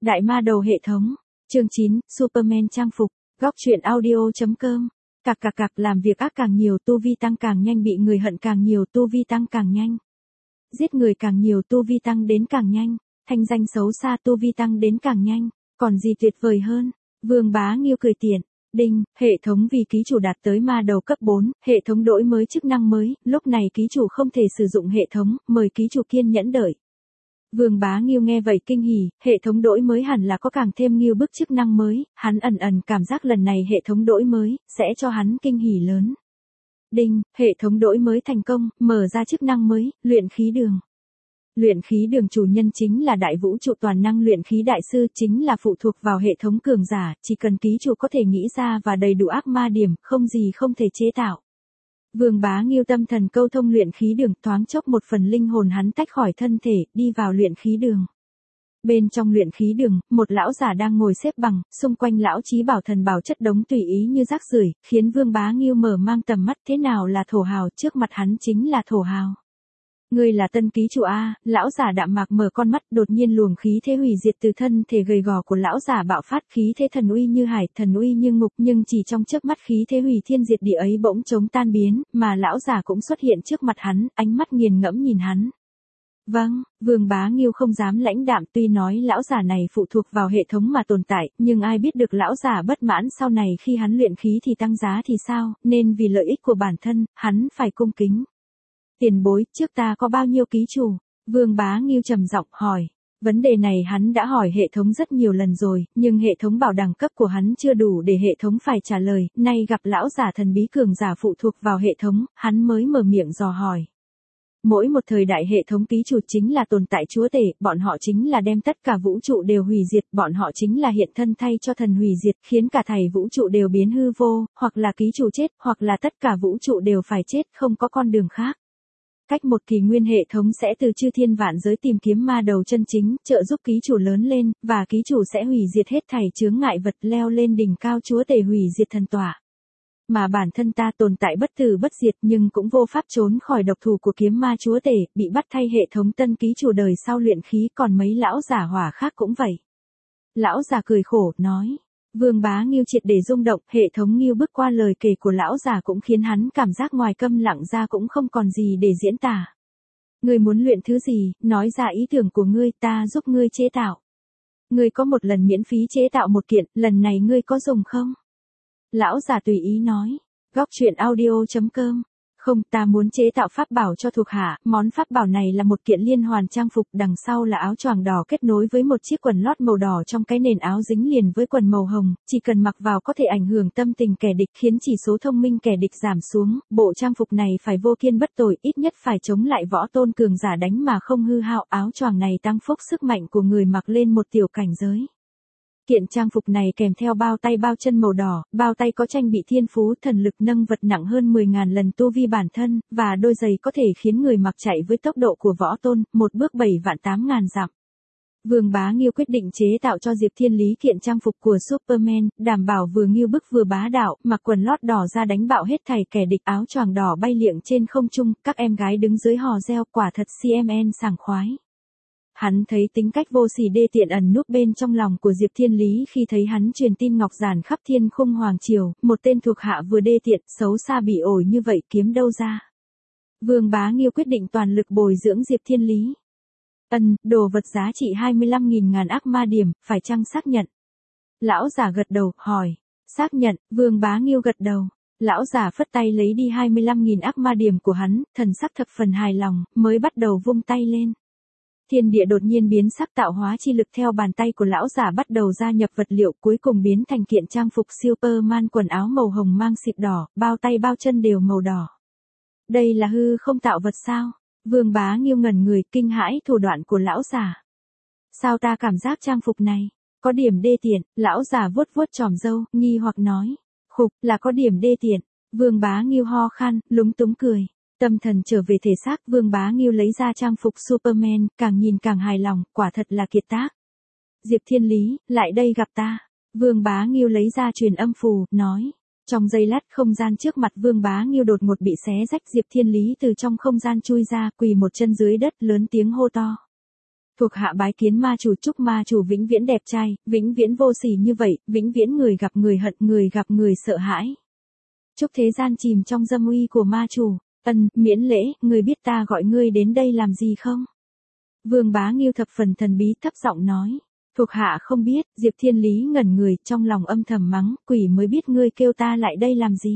Đại ma đầu hệ thống. Chương 9, Superman trang phục. Góc truyện audio.com. Cạc cạc cạc, làm việc ác càng nhiều tu vi tăng càng nhanh, bị người hận càng nhiều tu vi tăng càng nhanh. Giết người càng nhiều tu vi tăng đến càng nhanh, thanh danh xấu xa tu vi tăng đến càng nhanh, còn gì tuyệt vời hơn. Vương Bá Nghiêu cười tiện. Đinh, hệ thống vì ký chủ đạt tới ma đầu cấp 4, hệ thống đổi mới chức năng mới, lúc này ký chủ không thể sử dụng hệ thống, mời ký chủ kiên nhẫn đợi. Vương Bá Nghiêu nghe vậy kinh hỉ, hệ thống đổi mới hẳn là có càng thêm nghiêu bức chức năng mới, hắn ẩn ẩn cảm giác lần này hệ thống đổi mới, sẽ cho hắn kinh hỉ lớn. Đinh, hệ thống đổi mới thành công, mở ra chức năng mới, luyện khí đường. Luyện khí đường chủ nhân chính là đại vũ trụ toàn năng luyện khí đại sư, chính là phụ thuộc vào hệ thống cường giả, chỉ cần ký chủ có thể nghĩ ra và đầy đủ ác ma điểm, không gì không thể chế tạo. Vương Bá Nghiêu tâm thần câu thông luyện khí đường, thoáng chốc một phần linh hồn hắn tách khỏi thân thể, đi vào luyện khí đường. Bên trong luyện khí đường, một lão giả đang ngồi xếp bằng, xung quanh lão chí bảo thần bảo chất đống tùy ý như rác rưởi, khiến Vương Bá Nghiêu mở mang tầm mắt, thế nào là thổ hào, trước mặt hắn chính là thổ hào. Ngươi là tân ký chủ a? Lão giả đạm mạc mở con mắt, đột nhiên luồng khí thế hủy diệt từ thân thể gầy gò của lão giả bạo phát, khí thế thần uy như hải, thần uy như ngục, nhưng chỉ trong chớp mắt khí thế hủy thiên diệt địa ấy bỗng chốc tan biến, mà lão giả cũng xuất hiện trước mặt hắn, ánh mắt nghiền ngẫm nhìn hắn. Vâng, Vương Bá Nghiêu không dám lãnh đạm, tuy nói lão giả này phụ thuộc vào hệ thống mà tồn tại, nhưng ai biết được lão giả bất mãn sau này khi hắn luyện khí thì tăng giá thì sao, nên vì lợi ích của bản thân, hắn phải cung kính. Tiền bối, trước ta có bao nhiêu ký chủ? Vương Bá Nghiêu trầm giọng hỏi. Vấn đề này hắn đã hỏi hệ thống rất nhiều lần rồi, nhưng hệ thống bảo đẳng cấp của hắn chưa đủ để hệ thống phải trả lời, nay gặp lão giả thần bí cường giả phụ thuộc vào hệ thống, hắn mới mở miệng dò hỏi. Mỗi một thời đại hệ thống ký chủ chính là tồn tại chúa tể, bọn họ chính là đem tất cả vũ trụ đều hủy diệt, bọn họ chính là hiện thân thay cho thần hủy diệt, khiến cả thảy vũ trụ đều biến hư vô, hoặc là ký chủ chết, hoặc là tất cả vũ trụ đều phải chết, không có con đường khác. Cách một kỷ nguyên hệ thống sẽ từ chư thiên vạn giới tìm kiếm ma đầu chân chính, trợ giúp ký chủ lớn lên, và ký chủ sẽ hủy diệt hết thảy chướng ngại vật, leo lên đỉnh cao chúa tể hủy diệt thần tỏa. Mà bản thân ta tồn tại bất tử bất diệt nhưng cũng vô pháp trốn khỏi độc thủ của kiếm ma chúa tể, bị bắt thay hệ thống tân ký chủ đời sau luyện khí, còn mấy lão giả hỏa khác cũng vậy. Lão già cười khổ, nói. Vương Bá Nghiêu triệt để rung động, hệ thống nghiêu bước qua lời kể của lão già cũng khiến hắn cảm giác ngoài câm lặng ra cũng không còn gì để diễn tả. Ngươi muốn luyện thứ gì, nói ra ý tưởng của ngươi, ta giúp ngươi chế tạo. Ngươi có một lần miễn phí chế tạo một kiện, lần này ngươi có dùng không? Lão già tùy ý nói. Góc truyện audio.com. Không, ta muốn chế tạo pháp bảo cho thuộc hạ, món pháp bảo này là một kiện liên hoàn trang phục, đằng sau là áo choàng đỏ kết nối với một chiếc quần lót màu đỏ trong cái nền áo dính liền với quần màu hồng, chỉ cần mặc vào có thể ảnh hưởng tâm tình kẻ địch, khiến chỉ số thông minh kẻ địch giảm xuống, bộ trang phục này phải vô kiên bất tồi, ít nhất phải chống lại võ tôn cường giả đánh mà không hư hao, áo choàng này tăng phúc sức mạnh của người mặc lên một tiểu cảnh giới. Kiện trang phục này kèm theo bao tay bao chân màu đỏ, bao tay có tranh bị thiên phú thần lực nâng vật nặng hơn 10.000 lần tu vi bản thân, và đôi giày có thể khiến người mặc chạy với tốc độ của võ tôn, một bước 7.800.000 dặm. Vương Bá Nghiêu quyết định chế tạo cho Diệp Thiên Lý kiện trang phục của Superman, đảm bảo vừa nghiêu bức vừa bá đạo, mặc quần lót đỏ ra đánh bạo hết thảy kẻ địch, áo choàng đỏ bay liệng trên không trung, các em gái đứng dưới hò reo, quả thật CMN sảng khoái. Hắn thấy tính cách vô sỉ đê tiện ẩn núp bên trong lòng của Diệp Thiên Lý khi thấy hắn truyền tin ngọc giản khắp thiên khung hoàng triều, một tên thuộc hạ vừa đê tiện, xấu xa bị ổi như vậy kiếm đâu ra. Vương Bá Nghiêu quyết định toàn lực bồi dưỡng Diệp Thiên Lý. Đồ vật giá trị 25.000 ác ma điểm, phải chăng xác nhận? Lão giả gật đầu, hỏi. Xác nhận, Vương Bá Nghiêu gật đầu. Lão giả phất tay lấy đi 25.000 ác ma điểm của hắn, thần sắc thập phần hài lòng, mới bắt đầu vung tay lên. Thiên địa đột nhiên biến sắc, tạo hóa chi lực theo bàn tay của lão giả bắt đầu gia nhập vật liệu, cuối cùng biến thành kiện trang phục Superman, quần áo màu hồng mang xịt đỏ, bao tay bao chân đều màu đỏ. Đây là hư không tạo vật sao? Vương Bá Nghiêu ngẩn người, kinh hãi thủ đoạn của lão giả. Sao ta cảm giác trang phục này có điểm đê tiện? Lão giả vuốt vuốt chòm râu, nghi hoặc nói. Khục, là có điểm đê tiện. Vương Bá Nghiêu ho khan, lúng túng cười. Tâm thần trở về thể xác, Vương Bá Nghiêu lấy ra trang phục Superman, càng nhìn càng hài lòng, quả thật là kiệt tác. Diệp Thiên Lý, lại đây gặp ta. Vương Bá Nghiêu lấy ra truyền âm phù, nói. Trong giây lát, không gian trước mặt Vương Bá Nghiêu đột ngột bị xé rách, Diệp Thiên Lý từ trong không gian chui ra, quỳ một chân dưới đất, lớn tiếng hô to. Thuộc hạ bái kiến ma chủ, chúc ma chủ vĩnh viễn đẹp trai, vĩnh viễn vô sỉ như vậy, vĩnh viễn người gặp người hận, người gặp người sợ hãi. Chúc thế gian chìm trong dâm uy của ma chủ. Miễn lễ, người biết ta gọi ngươi đến đây làm gì không? Vương Bá Nghiêu thập phần thần bí thấp giọng nói. Thuộc hạ không biết. Diệp Thiên Lý ngẩn người, trong lòng âm thầm mắng, quỷ mới biết ngươi kêu ta lại đây làm gì.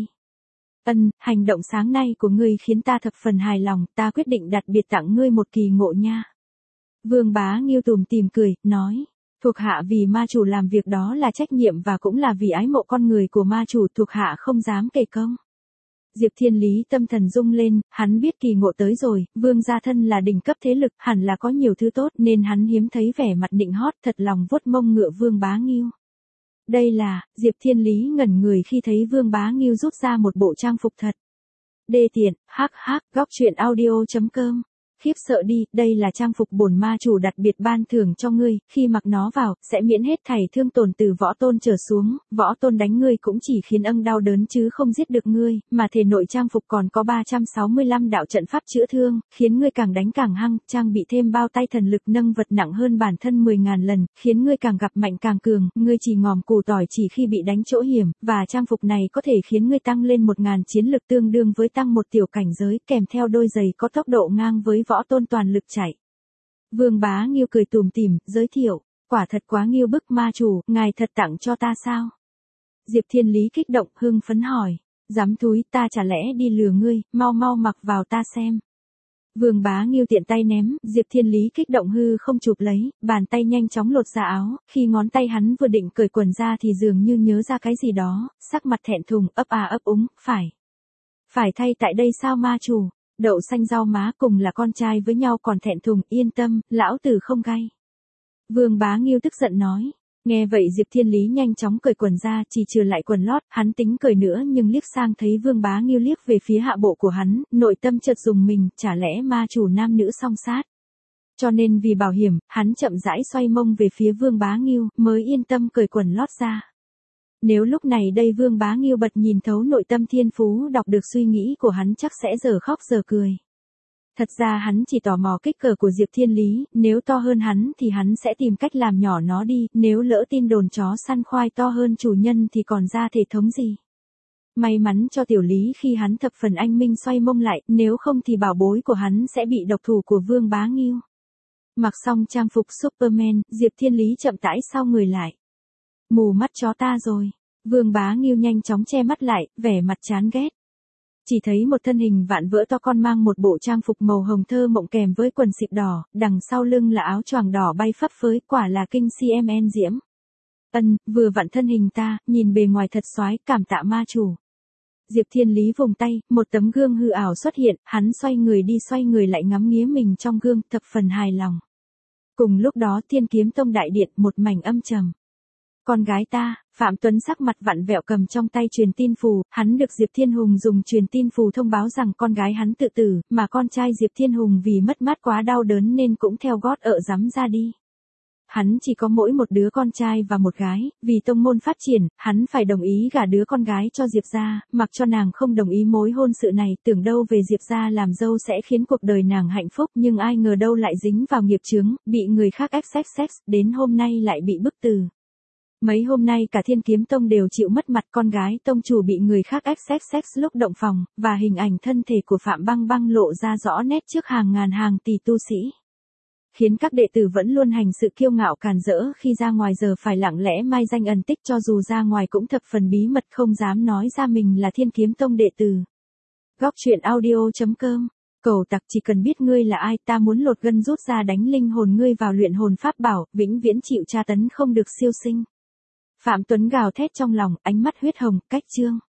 Hành động sáng nay của ngươi khiến ta thập phần hài lòng, ta quyết định đặc biệt tặng ngươi một kỳ ngộ nha. Vương Bá Nghiêu tủm tỉm cười, nói. Thuộc hạ vì ma chủ làm việc đó là trách nhiệm và cũng là vì ái mộ con người của ma chủ, thuộc hạ không dám kể công. Diệp Thiên Lý tâm thần rung lên, hắn biết kỳ ngộ tới rồi, Vương gia thân là đỉnh cấp thế lực, hẳn là có nhiều thứ tốt nên hắn hiếm thấy vẻ mặt nịnh hót, thật lòng vuốt mông ngựa Vương Bá Nghiêu. Đây là, Diệp Thiên Lý ngẩn người khi thấy Vương Bá Nghiêu rút ra một bộ trang phục thật đê tiện. Góc truyện audio.com. Khiếp sợ đi, đây là trang phục bổn ma chủ đặc biệt ban thưởng cho ngươi, khi mặc nó vào, sẽ miễn hết thảy thương tổn từ võ tôn trở xuống, võ tôn đánh ngươi cũng chỉ khiến đau đớn chứ không giết được ngươi, mà thể nội trang phục còn có 365 đạo trận pháp chữa thương, khiến ngươi càng đánh càng hăng, trang bị thêm bao tay thần lực nâng vật nặng hơn bản thân 10.000 lần, khiến ngươi càng gặp mạnh càng cường, ngươi chỉ ngòm củ tỏi chỉ khi bị đánh chỗ hiểm, và trang phục này có thể khiến ngươi tăng lên 1.000 chiến lực tương đương với tăng một tiểu cảnh giới, kèm theo đôi giày có tốc độ ngang với võ tôn toàn lực chạy. Vương Bá Nghiêu cười tủm tỉm, giới thiệu, quả thật quá nghiêu bức ma chủ, ngài thật tặng cho ta sao? Diệp Thiên Lý kích động, hưng phấn hỏi, dám thúi, ta chả lẽ đi lừa ngươi, mau mau mặc vào ta xem. Vương Bá Nghiêu tiện tay ném, Diệp Thiên Lý kích động hư không chụp lấy, bàn tay nhanh chóng lột ra áo, khi ngón tay hắn vừa định cởi quần ra thì dường như nhớ ra cái gì đó, sắc mặt thẹn thùng, ấp ấp úng, phải thay tại đây sao ma chủ? Đậu xanh rau má cùng là con trai với nhau còn thẹn thùng, yên tâm, lão tử không gay. Vương Bá Nghiêu tức giận nói. Nghe vậy Diệp Thiên Lý nhanh chóng cởi quần ra, chỉ trừ lại quần lót, hắn tính cởi nữa nhưng liếc sang thấy Vương Bá Nghiêu liếc về phía hạ bộ của hắn, nội tâm chợt dùng mình, chả lẽ ma chủ nam nữ song sát. Cho nên vì bảo hiểm, hắn chậm rãi xoay mông về phía Vương Bá Nghiêu, mới yên tâm cởi quần lót ra. Nếu lúc này đây Vương Bá Nghiêu bật nhìn thấu nội tâm thiên phú đọc được suy nghĩ của hắn chắc sẽ giờ khóc giờ cười. Thật ra hắn chỉ tò mò kích cỡ của Diệp Thiên Lý, nếu to hơn hắn thì hắn sẽ tìm cách làm nhỏ nó đi, nếu lỡ tin đồn chó săn khoai to hơn chủ nhân thì còn ra thể thống gì. May mắn cho Tiểu Lý khi hắn thập phần anh minh xoay mông lại, nếu không thì bảo bối của hắn sẽ bị độc thủ của Vương Bá Nghiêu. Mặc xong trang phục Superman, Diệp Thiên Lý chậm rãi sau người lại. Mù mắt chó ta rồi. Vương Bá Nghiêu nhanh chóng che mắt lại, vẻ mặt chán ghét. Chỉ thấy một thân hình vạn vỡ to con mang một bộ trang phục màu hồng thơ mộng kèm với quần xịp đỏ, đằng sau lưng là áo choàng đỏ bay phấp phới, quả là kinh CMN diễm. Vừa vặn thân hình ta, nhìn bề ngoài thật soái, cảm tạ ma chủ. Diệp Thiên Lý vùng tay, một tấm gương hư ảo xuất hiện, hắn xoay người đi xoay người lại ngắm nghía mình trong gương, thập phần hài lòng. Cùng lúc đó Thiên Kiếm Tông đại điện một mảnh âm trầm. Con gái ta, Phạm Tuấn sắc mặt vặn vẹo cầm trong tay truyền tin phù, hắn được Diệp Thiên Hùng dùng truyền tin phù thông báo rằng con gái hắn tự tử, mà con trai Diệp Thiên Hùng vì mất mát quá đau đớn nên cũng theo gót rắm ra đi. Hắn chỉ có mỗi một đứa con trai và một gái, vì tông môn phát triển, hắn phải đồng ý gả đứa con gái cho Diệp gia, mặc cho nàng không đồng ý mối hôn sự này, tưởng đâu về Diệp gia làm dâu sẽ khiến cuộc đời nàng hạnh phúc, nhưng ai ngờ đâu lại dính vào nghiệp chướng, bị người khác ép sex, đến hôm nay lại bị bức từ. Mấy hôm nay cả Thiên Kiếm Tông đều chịu mất mặt, con gái tông chủ bị người khác ép sex lúc động phòng, và hình ảnh thân thể của Phạm Băng Băng lộ ra rõ nét trước hàng ngàn hàng tỷ tu sĩ. Khiến các đệ tử vẫn luôn hành sự kiêu ngạo càn rỡ, khi ra ngoài giờ phải lặng lẽ mai danh ẩn tích, cho dù ra ngoài cũng thập phần bí mật không dám nói ra mình là Thiên Kiếm Tông đệ tử. Góc truyện audio.com. Cầu tặc, chỉ cần biết ngươi là ai, ta muốn lột gân rút ra đánh linh hồn ngươi vào luyện hồn pháp bảo, vĩnh viễn chịu tra tấn không được siêu sinh. Phạm Tuấn gào thét trong lòng, ánh mắt huyết hồng, cách chương.